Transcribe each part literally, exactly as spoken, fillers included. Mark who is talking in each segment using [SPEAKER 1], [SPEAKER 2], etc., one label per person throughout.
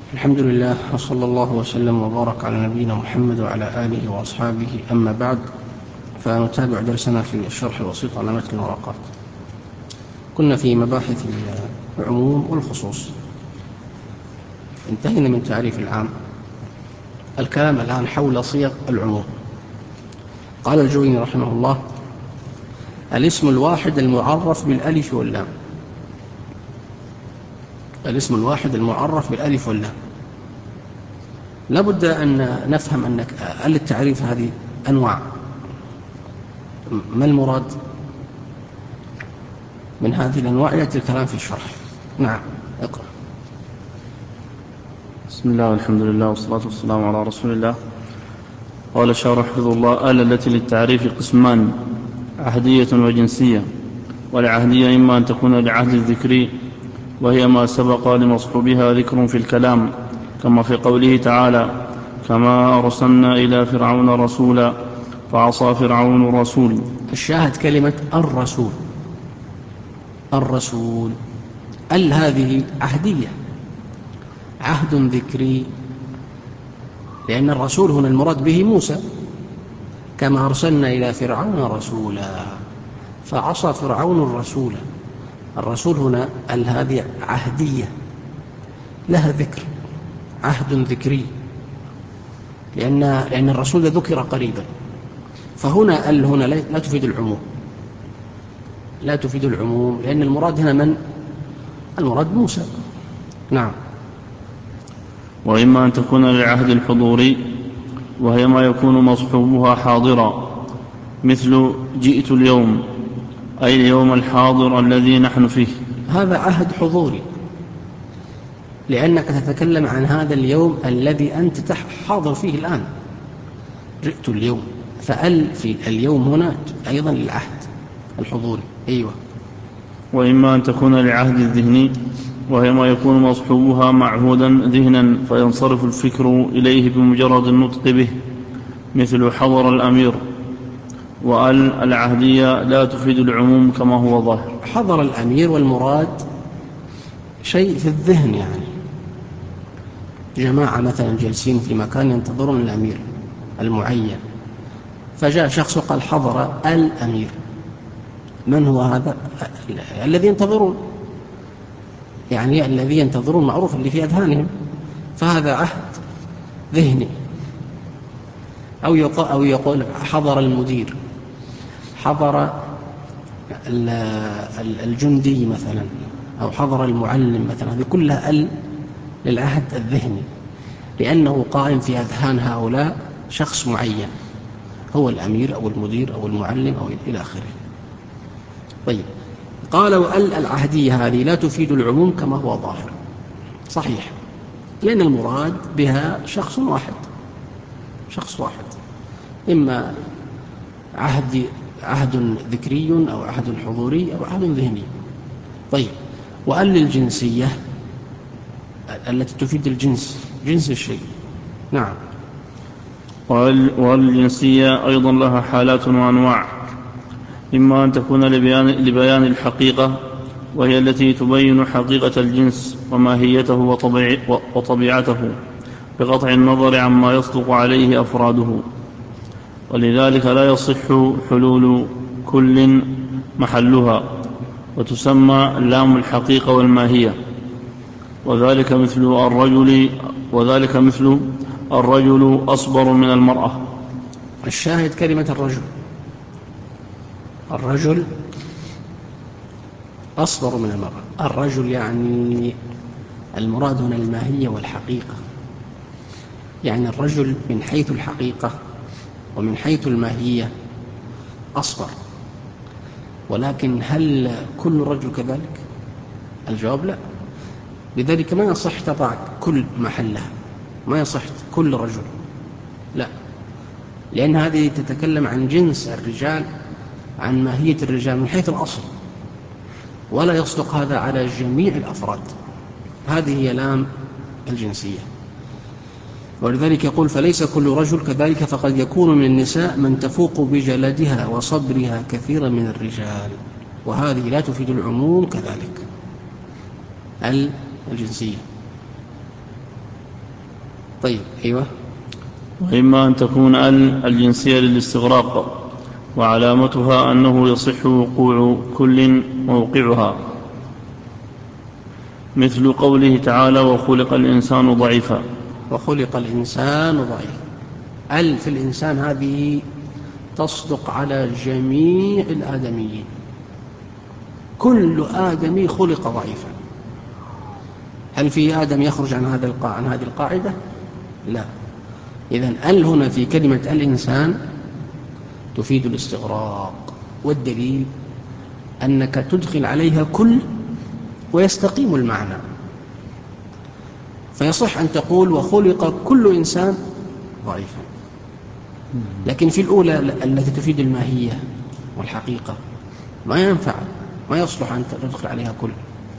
[SPEAKER 1] الحمد لله وصلى الله وسلم وبارك على نبينا محمد وعلى آله وأصحابه. أما بعد، فنتابع درسنا في الشرح الوسيط على متن الورقات. كنا في مباحث العموم والخصوص، انتهينا من تعريف العام. الكلام الآن حول صيغ العموم. قال الجويني رحمه الله: الاسم الواحد المعرف بالألف واللام. الاسم الواحد المعرف بالألف واللام. لابد أن نفهم أنك التعريف هذه أنواع. ما المراد من هذه الأنواع؟ يأتي الكلام في الشرح. نعم، اقرأ.
[SPEAKER 2] بسم الله والحمد لله والصلاة والسلام على رسول الله. قال الشارح حفظه الله: آلة التي للتعريف قسمان: عهدية وجنسية. والعهدية إما أن تكون لعهد الذكري، وهي ما سبق لمصحوبها ذكر في الكلام، كما في قوله تعالى: كما أرسلنا إلى فرعون رسولا فعصى فرعون الرسول.
[SPEAKER 1] الشاهد كلمة الرسول. الرسول ال هذه عهدية، عهد ذكري، لأن الرسول هنا المراد به موسى. كما أرسلنا إلى فرعون رسولا فعصى فرعون الرسول. الرسول هنا ال هذه عهدية لها ذكر، عهد ذكري، لأن, لأن الرسول ذكر قريبا. فهنا ال هنا لا تفيد العموم، لا تفيد العموم، لأن المراد هنا من؟ المراد موسى. نعم.
[SPEAKER 2] وإما أن تكون للعهد الحضوري، وهي ما يكون مصحوبها حاضرا، مثل جئت اليوم، أي اليوم الحاضر الذي نحن فيه.
[SPEAKER 1] هذا عهد حضوري، لأنك تتكلم عن هذا اليوم الذي أنت حاضر فيه الآن. جئت اليوم، فأل في اليوم هنا أيضا للعهد الحضوري. أيوة.
[SPEAKER 2] وإما أن تكون لعهد الذهني، وهي ما يكون مصحوبها معهودا ذهنا فينصرف الفكر إليه بمجرد النطق به، مثل حضر الأمير. وأل العهدية لا تفيد العموم كما هو ظاهر.
[SPEAKER 1] حضر الأمير والمراد شيء في الذهن، يعني جماعة مثلا جالسين في مكان ينتظرون الأمير المعين، فجاء شخص وقال حضر الأمير. من هو هذا؟ الذي ينتظرون، يعني الذي ينتظرون معروف اللي في أذهانهم، فهذا عهد ذهني. أو يقول, أو يقول حضر المدير، حضر الجندي مثلا، أو حضر المعلم مثلا. هذه كلها ال للعهد الذهني، لأنه قائم في أذهان هؤلاء شخص معين، هو الأمير أو المدير أو المعلم أو إلى آخره. طيب، قالوا ال العهدية هذه لا تفيد العموم كما هو ظاهر. صحيح، لأن المراد بها شخص واحد، شخص واحد، إما عهد عهد ذكري أو عهد حضوري أو عهد ذهني. طيب، وأل للجنسية التي تفيد الجنس، جنس الشيء. نعم.
[SPEAKER 2] والجنسية أيضا لها حالات وأنواع: إما أن تكون لبيان, لبيان الحقيقة، وهي التي تبين حقيقة الجنس وماهيته وطبيع وطبيعته بقطع النظر عما يصدق عليه أفراده، ولذلك لا يصح حلول كل محلها، وتسمى لام الحقيقة والماهية. وذلك مثل الرجل وذلك مثل الرجل أصبر من المرأة.
[SPEAKER 1] الشاهد كلمة الرجل. الرجل أصبر من المرأة. الرجل يعني المراد هنا الماهية والحقيقة، يعني الرجل من حيث الحقيقة ومن حيث الماهية أصبر. ولكن هل كل رجل كذلك؟ الجواب لا. لذلك ما يصح تضع كل محلها، ما يصح كل رجل، لا، لأن هذه تتكلم عن جنس الرجال، عن ماهية الرجال من حيث الأصل، ولا يصدق هذا على جميع الأفراد. هذه هي لام الجنسية. ولذلك يقول: فليس كل رجل كذلك، فقد يكون من النساء من تفوق بجلدها وصبرها كثيرا من الرجال. وهذه لا تفيد العموم كذلك، الجنسية. طيب أيوة.
[SPEAKER 2] وإما أن تكون ال الجنسية للاستغراق، وعلامتها أنه يصح وقوع كل موقعها، مثل قوله تعالى وخلق الإنسان ضعيفا.
[SPEAKER 1] وخلق الإنسان ضعيفا، ال في الإنسان هذه تصدق على جميع الآدميين، كل آدمي خلق ضعيفا. هل في آدم يخرج عن هذا عن هذه القاعدة؟ لا. إذن ال هنا في كلمة الإنسان تفيد الاستغراق، والدليل أنك تدخل عليها كل ويستقيم المعنى، فيصح أن تقول وخلق كل إنسان ضعيفا. لكن في الأولى التي تفيد الماهية والحقيقة ما ينفع، ما يصلح أن تدخل عليها كل.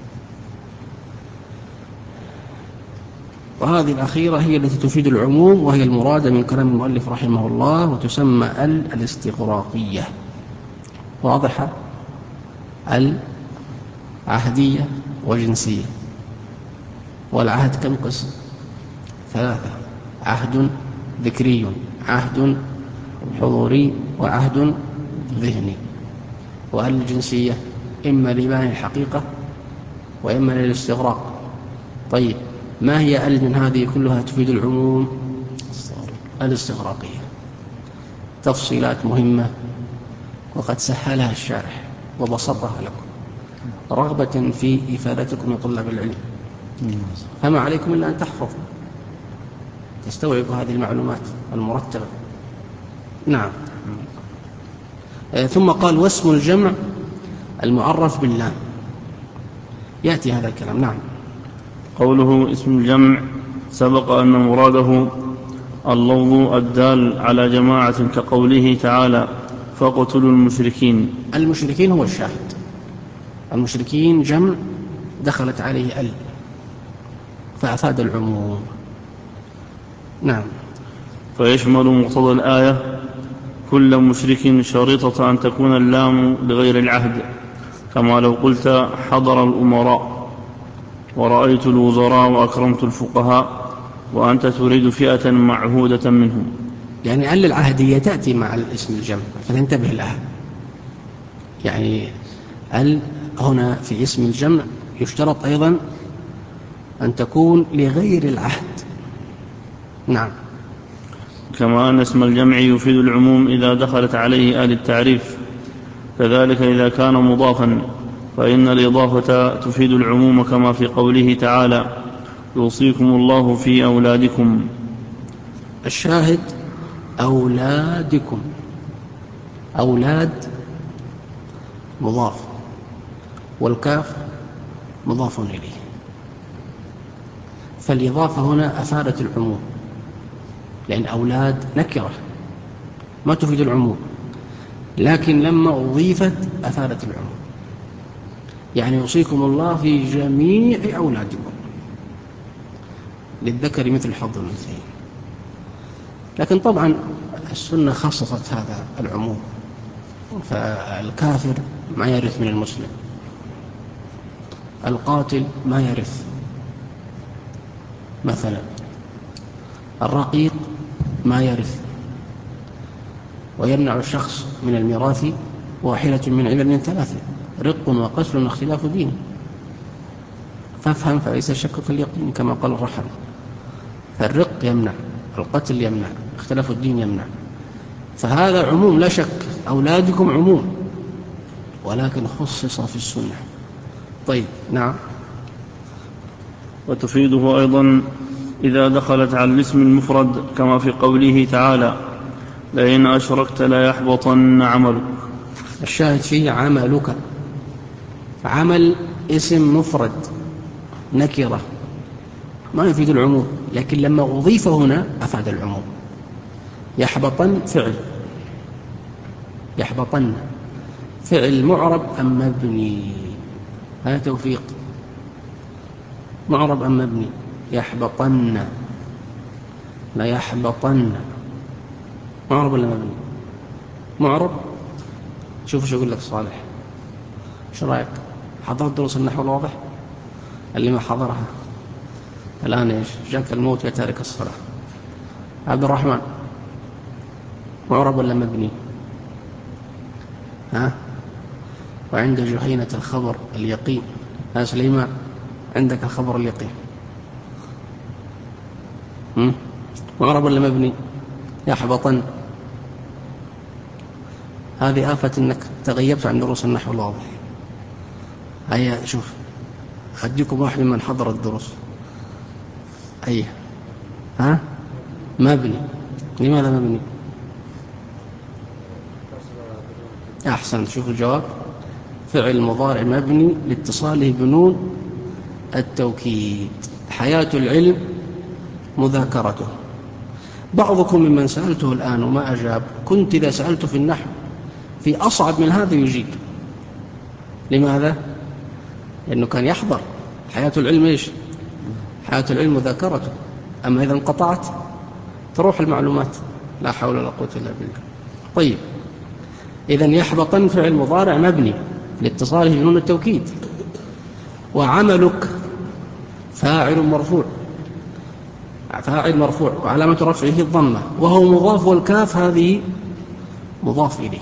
[SPEAKER 1] وهذه الأخيرة هي التي تفيد العموم، وهي المرادة من كلام المؤلف رحمه الله، وتسمى ال الاستغراقية. واضحة؟ ال عهدية وجنسية. والعهد كم قسم؟ ثلاثة: عهد ذكري، عهد حضوري، وعهد ذهني. وال الجنسية إما لبيان الحقيقة وإما للاستغراق. طيب، ما هي ال من هذه كلها تفيد العموم؟ الاستغراقية. تفصيلات مهمة، وقد سهلها الشارح وبسطها لكم رغبة في إفادتكم لطلاب العلم، فما عليكم إلا أن تحفظوا تستوعبوا هذه المعلومات المرتبة. نعم. ثم قال واسم الجمع المعرف باللام، يأتي هذا الكلام. نعم.
[SPEAKER 2] قوله اسم الجمع سبق أن مراده اللفظ الدال على جماعة، كقوله تعالى فاقتلوا المشركين.
[SPEAKER 1] المشركين هو الشاهد، المشركين جمع دخلت عليه ال فأفاد العموم. نعم.
[SPEAKER 2] فيشمل مقتضى الآية كل مشرك، شريطة أن تكون اللام لغير العهد، كما لو قلت حضر الأمراء ورأيت الوزراء وأكرمت الفقهاء، وأنت تريد فئة معهودة منهم.
[SPEAKER 1] يعني ال العهدية تأتي مع الاسم الجمع، فانتبه لها. يعني ال هنا في اسم الجمع يشترط أيضا أن تكون لغير العهد. نعم.
[SPEAKER 2] كما أن اسم الجمع يفيد العموم إذا دخلت عليه آل التعريف، كذلك إذا كان مضافا فإن الإضافة تفيد العموم، كما في قوله تعالى يوصيكم الله في أولادكم.
[SPEAKER 1] الشاهد أولادكم، أولاد مضاف، والكاف مضاف إليه، فالإضافة هنا أفادت العموم، لأن أولاد نكرة ما تفيد العموم، لكن لما أضيفت أفادت العموم. يعني يوصيكم الله في جميع أولادكم للذكر مثل حظ الأنثيين. لكن طبعا السنة خصصت هذا العموم، فالكافر ما يرث من المسلم، القاتل ما يرث مثلا، الرقيق ما يرث، ويمنع الشخص من الميراث واحدة من علل من ثلاثة: رق وقتل واختلاف دين. فافهم فليس الشك كاليقين، كما قال الرحل. فالرق يمنع، القتل يمنع، اختلاف الدين يمنع، فهذا عموم لا شك. أولادكم عموم، ولكن خصص في السنة. طيب. نعم.
[SPEAKER 2] وتفيده أيضا إذا دخلت على الاسم المفرد، كما في قوله تعالى لئن أشركت لا يحبطن عملك.
[SPEAKER 1] الشاهد فيه عملك، عمل اسم مفرد نكرة ما يفيد العموم، لكن لما أضيف هنا أفاد العموم. يحبطن فعل، يحبطن فعل معرب أم مبني؟ هذا توفيق. معرب أم مبني؟ يحبطن، لا يحبطن. معرب ولا مبني؟ معرب. شوف شو أقول لك صالح، شو رأيك؟ حضرت دروس النحو الواضح؟ اللي ما حضرها الآن إيش جاك الموت يا تارك الصلاة. عبد الرحمن، معرب ولا مبني؟ ها؟ وعند جهينة الخبر اليقين. ها سليمان، عندك الخبر اليقين، معرب ولا مبني؟ يحبطن. هذه آفة أنك تغيبت عن دروس النحو الواضح. هيا شوف، أديكم واحد من حضر الدروس. أي ها؟ مبني. لماذا مبني؟ أحسن. شوف الجواب، فعل مضارع مبني لاتصاله بنون التوكيد. حياة العلم مذاكرته. بعضكم ممن سألته الآن وما أجاب، كنت إذا سألته في النحو في أصعب من هذا يجيب. لماذا؟ لأنه كان يحضر. حياة العلم إيش؟ حياة العلم مذاكرته. أما إذا انقطعت تروح المعلومات. لا حول ولا قوة إلا بالله. طيب، إذن يحبطن فعل مضارع مبني لاتصاله بنون التوكيد. وعملك فاعل مرفوع، فاعل مرفوع وعلامة رفعه الضمة، وهو مضاف، والكاف هذه مضاف إليه.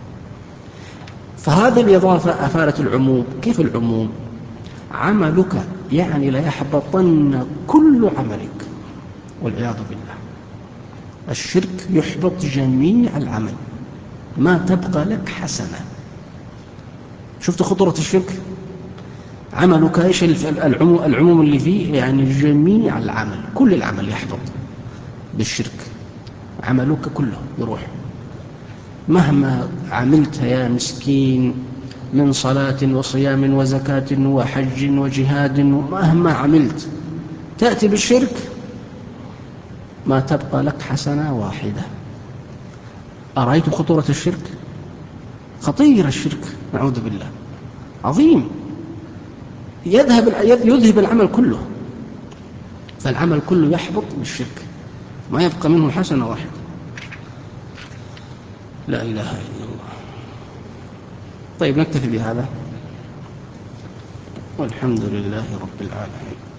[SPEAKER 1] فهذه الإضافة أفادت العموم. كيف العموم؟ عملك يعني لا يحبطن كل عملك، والعياذ بالله. الشرك يحبط جميع العمل، ما تبقى لك حسنة. شفت خطورة الشرك؟ عملك ايش العموم, العموم اللي فيه؟ يعني جميع العمل، كل العمل يحبط بالشرك. عملك كله يروح. مهما عملت يا مسكين من صلاة وصيام وزكاة وحج وجهاد، مهما عملت تأتي بالشرك ما تبقى لك حسنة واحدة. أرأيت خطورة الشرك؟ خطير الشرك، نعوذ بالله، عظيم. يذهب يذهب العمل كله، فالعمل كله يحبط بالشرك، ما يبقى منه حسنة واحدة. لا إله إلا الله. طيب، نكتفي بهذا، والحمد لله رب العالمين.